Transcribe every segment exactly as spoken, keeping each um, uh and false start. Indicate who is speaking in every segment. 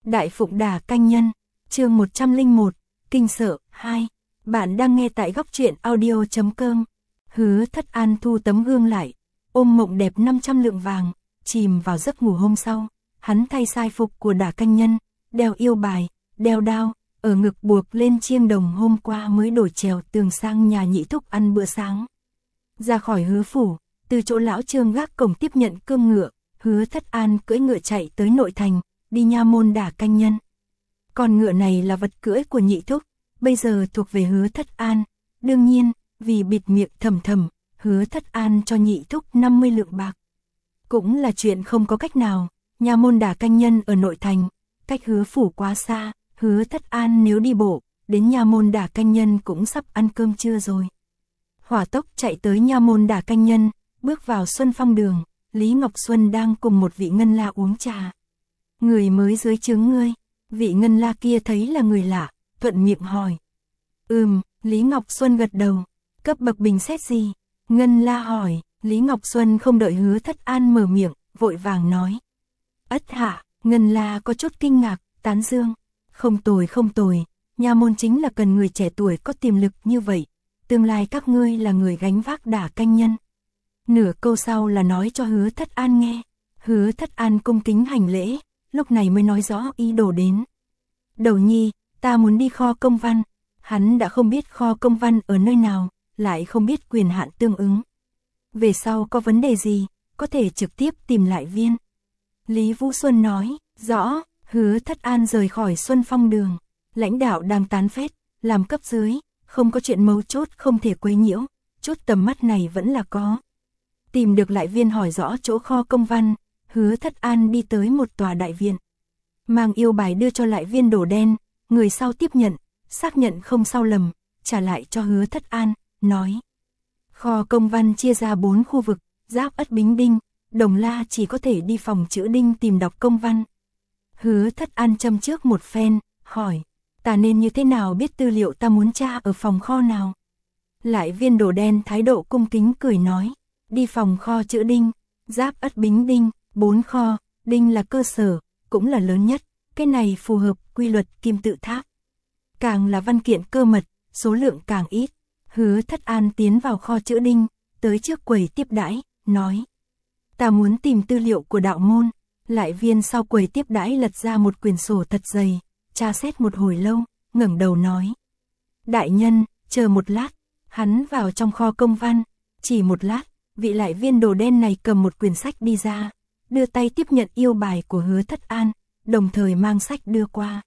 Speaker 1: Đại Phụng Đả Canh Nhân, chương một trăm lẻ một, Kinh Sợ, hai. Bạn đang nghe tại góc truyện audio chấm com. Hứa Thất An thu tấm gương lại, ôm mộng đẹp năm trăm lượng vàng, chìm vào giấc ngủ. Hôm sau, hắn thay sai phục của Đả Canh Nhân, đeo yêu bài, đeo đao, ở ngực buộc lên chiêng đồng hôm qua mới đổi trèo tường sang nhà Nhị Thúc ăn bữa sáng. Ra khỏi Hứa phủ, từ chỗ lão Trương gác cổng tiếp nhận cơm ngựa, Hứa Thất An cưỡi ngựa chạy tới nội thành, đi nha môn Đả Canh Nhân. Con ngựa này là vật cưỡi của Nhị Thúc, bây giờ thuộc về Hứa Thất An. Đương nhiên, vì bịt miệng thầm thầm, Hứa Thất An cho Nhị Thúc năm mươi lượng bạc. Cũng là chuyện không có cách nào, nha môn Đả Canh Nhân ở nội thành, cách Hứa phủ quá xa, Hứa Thất An nếu đi bộ, đến nha môn Đả Canh Nhân cũng sắp ăn cơm trưa rồi. Hỏa tốc chạy tới nha môn Đả Canh Nhân, bước vào Xuân Phong đường, Lý Ngọc Xuân đang cùng một vị ngân la uống trà. Người mới dưới trướng ngươi. Vị ngân la kia thấy là người lạ, thuận miệng hỏi. Ừm, Lý Ngọc Xuân gật đầu. Cấp bậc bình xét gì? Ngân la hỏi. Lý Ngọc Xuân không đợi Hứa Thất An mở miệng, vội vàng nói. Ất hạ. Ngân la có chút kinh ngạc, tán dương. Không tồi không tồi, nha môn chính là cần người trẻ tuổi có tiềm lực như vậy. Tương lai các ngươi là người gánh vác Đả Canh Nhân. Nửa câu sau là nói cho Hứa Thất An nghe. Hứa Thất An cung kính hành lễ, lúc này mới nói rõ ý đồ đến. Đầu nhi, ta muốn đi kho công văn. Hắn đã không biết kho công văn ở nơi nào, lại không biết quyền hạn tương ứng. Về sau có vấn đề gì, có thể trực tiếp tìm lại viên. Lý Vũ Xuân nói, rõ. Hứa Thất An rời khỏi Xuân Phong đường. Lãnh đạo đang tán phét, làm cấp dưới, không có chuyện mấu chốt không thể quấy nhiễu, chút tầm mắt này vẫn là có. Tìm được lại viên hỏi rõ chỗ kho công văn, Hứa Thất An đi tới một tòa đại viện. Mang yêu bài đưa cho lại viên đổ đen, người sau tiếp nhận, xác nhận không sao lầm, trả lại cho Hứa Thất An, nói. Kho công văn chia ra bốn khu vực, Giáp Ất Bính Đinh, Đồng La chỉ có thể đi phòng chữ Đinh tìm đọc công văn. Hứa Thất An châm trước một phen, hỏi, ta nên như thế nào biết tư liệu ta muốn tra ở phòng kho nào? Lại viên đổ đen thái độ cung kính cười nói, đi phòng kho chữ Đinh, Giáp Ất Bính Đinh, bốn kho, Đinh là cơ sở, cũng là lớn nhất, cái này phù hợp quy luật kim tự tháp. Càng là văn kiện cơ mật, số lượng càng ít. Hứa Thất An tiến vào kho chữ Đinh, tới trước quầy tiếp đãi, nói. Ta muốn tìm tư liệu của đạo môn. Lại viên sau quầy tiếp đãi lật ra một quyển sổ thật dày, tra xét một hồi lâu, ngẩng đầu nói. Đại nhân, chờ một lát. Hắn vào trong kho công văn, chỉ một lát, vị lại viên đồ đen này cầm một quyển sách đi ra, đưa tay tiếp nhận yêu bài của Hứa Thất An, đồng thời mang sách đưa qua.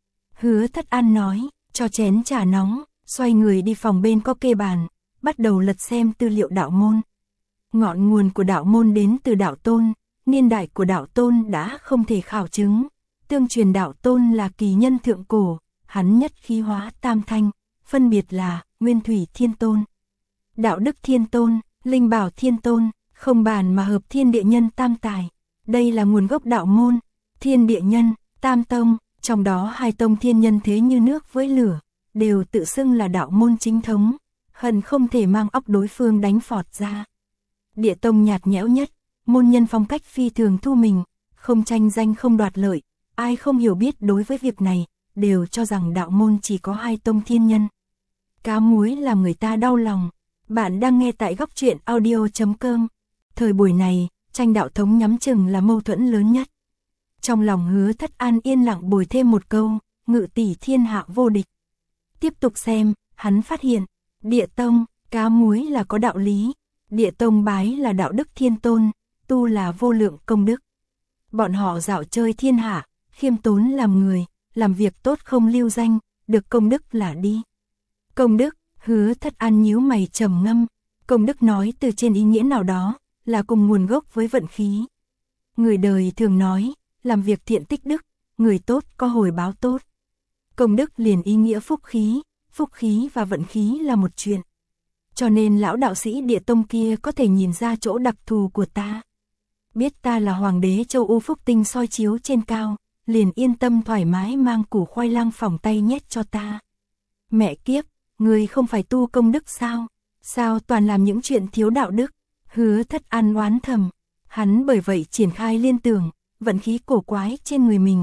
Speaker 1: Hứa Thất An nói, cho chén trà nóng, xoay người đi phòng bên có kê bàn, bắt đầu lật xem tư liệu đạo môn. Ngọn nguồn của đạo môn đến từ đạo Tôn, niên đại của đạo Tôn đã không thể khảo chứng. Tương truyền đạo Tôn là kỳ nhân thượng cổ, hắn nhất khí hóa tam thanh, phân biệt là Nguyên Thủy Thiên Tôn, Đạo Đức Thiên Tôn, Linh Bảo Thiên Tôn, không bàn mà hợp thiên địa nhân tam tài. Đây là nguồn gốc đạo môn, thiên địa nhân, tam tông, trong đó hai tông thiên nhân thế như nước với lửa, đều tự xưng là đạo môn chính thống, hận không thể mang óc đối phương đánh phọt ra. Địa tông nhạt nhẽo nhất, môn nhân phong cách phi thường thu mình, không tranh danh không đoạt lợi, ai không hiểu biết đối với việc này, đều cho rằng đạo môn chỉ có hai tông thiên nhân. Cá muối làm người ta đau lòng. Bạn đang nghe tại góc truyện audio chấm com. Thời buổi này, tranh đạo thống nhắm chừng là mâu thuẫn lớn nhất. Trong lòng Hứa Thất An yên lặng bồi thêm một câu, ngự tỷ thiên hạ vô địch. Tiếp tục xem, hắn phát hiện, địa tông, cá muối là có đạo lý, địa tông bái là đạo đức thiên tôn, tu là vô lượng công đức. Bọn họ dạo chơi thiên hạ, khiêm tốn làm người, làm việc tốt không lưu danh, được công đức là đi. Công đức, Hứa Thất An nhíu mày trầm ngâm, công đức nói từ trên ý nghĩa nào đó, là cùng nguồn gốc với vận khí. Người đời thường nói, làm việc thiện tích đức, người tốt có hồi báo tốt. Công đức liền ý nghĩa phúc khí, phúc khí và vận khí là một chuyện. Cho nên lão đạo sĩ địa tông kia có thể nhìn ra chỗ đặc thù của ta. Biết ta là hoàng đế châu U phúc tinh soi chiếu trên cao, liền yên tâm thoải mái mang củ khoai lang phỏng tay nhét cho ta. Mẹ kiếp, người không phải tu công đức sao? Sao toàn làm những chuyện thiếu đạo đức? Hứa Thất An oán thầm. Hắn bởi vậy triển khai liên tưởng, vận khí cổ quái trên người mình,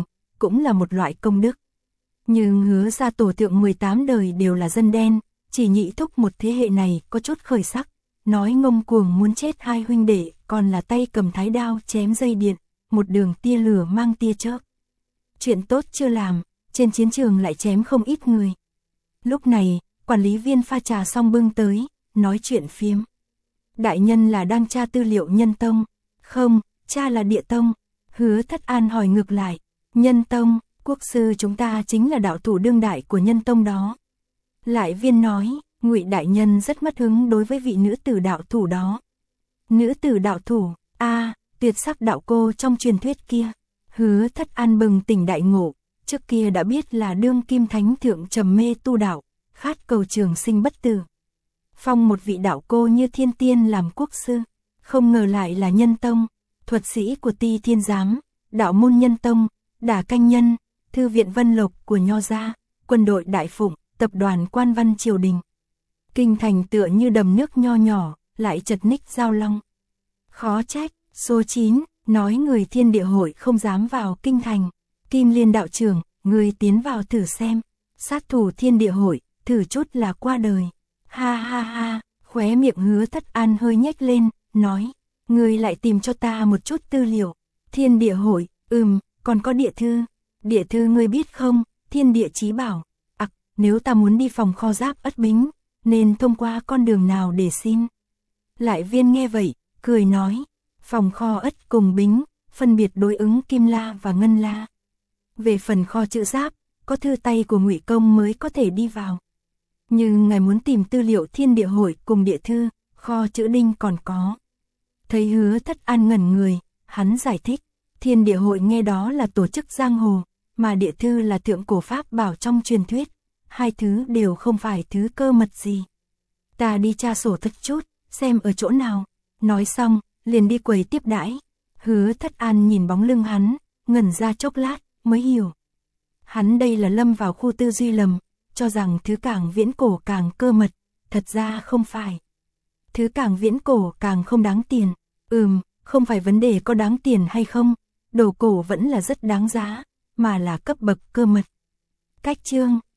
Speaker 1: cũng là một loại công đức. Nhưng Hứa gia tổ thượng mười tám đời đều là dân đen, chỉ Nhị thúc một thế hệ này có chút khởi sắc, nói ngông cuồng muốn chết hai huynh đệ, còn là tay cầm thái đao chém dây điện, một đường tia lửa mang tia chớp. Chuyện tốt chưa làm, trên chiến trường lại chém không ít người. Lúc này, quản lý viên pha trà xong bưng tới, nói chuyện phiếm. Đại nhân là đang tra tư liệu Nhân Tông? Không, cha là Địa Tông. Hứa Thất An hỏi ngược lại, Nhân Tông, quốc sư chúng ta chính là đạo thủ đương đại của Nhân Tông đó. Lại viên nói, Ngụy đại nhân rất mất hứng đối với vị nữ tử đạo thủ đó. Nữ tử đạo thủ, a, tuyệt sắc đạo cô trong truyền thuyết kia. Hứa Thất An bừng tỉnh đại ngộ, trước kia đã biết là đương kim thánh thượng trầm mê tu đạo, khát cầu trường sinh bất tử. Phong một vị đạo cô như thiên tiên làm quốc sư, không ngờ lại là Nhân Tông, thuật sĩ của Ti Thiên Giám, đạo môn Nhân Tông, Đả Canh Nhân, thư viện Vân Lộc của Nho gia, quân đội Đại Phụng, tập đoàn quan văn triều đình. Kinh thành tựa như đầm nước nho nhỏ, lại chật ních giao long. Khó trách, số chín, nói người Thiên Địa hội không dám vào kinh thành. Kim Liên đạo trưởng, người tiến vào thử xem. Sát thủ Thiên Địa hội, thử chút là qua đời. Ha ha ha, khóe miệng Hứa Thất An hơi nhếch lên, nói, người lại tìm cho ta một chút tư liệu. Thiên Địa hội, ừm, còn có địa thư. Địa thư ngươi biết không, Thiên Địa chí bảo. Ặc, nếu ta muốn đi phòng kho giáp Ất Bính, nên thông qua con đường nào để xin? Lại viên nghe vậy, cười nói, phòng kho Ất cùng Bính, phân biệt đối ứng Kim La và Ngân La. Về phần kho chữ giáp, có thư tay của Ngụy Công mới có thể đi vào. Nhưng ngài muốn tìm tư liệu Thiên Địa hội cùng địa thư, kho chữ Đinh còn có. Thấy Hứa Thất An ngẩn người, hắn giải thích, Thiên Địa hội nghe đó là tổ chức giang hồ, mà địa thư là thượng cổ pháp bảo trong truyền thuyết, hai thứ đều không phải thứ cơ mật gì. Ta đi tra sổ thật chút, xem ở chỗ nào. Nói xong, liền đi quầy tiếp đãi. Hứa Thất An nhìn bóng lưng hắn, ngẩn ra chốc lát, mới hiểu. Hắn đây là lâm vào khu tư duy lầm, cho rằng thứ càng viễn cổ càng cơ mật, thật ra không phải. Thứ càng viễn cổ càng không đáng tiền. Ừm, không phải vấn đề có đáng tiền hay không, đồ cổ vẫn là rất đáng giá, mà là cấp bậc cơ mật. Cách chương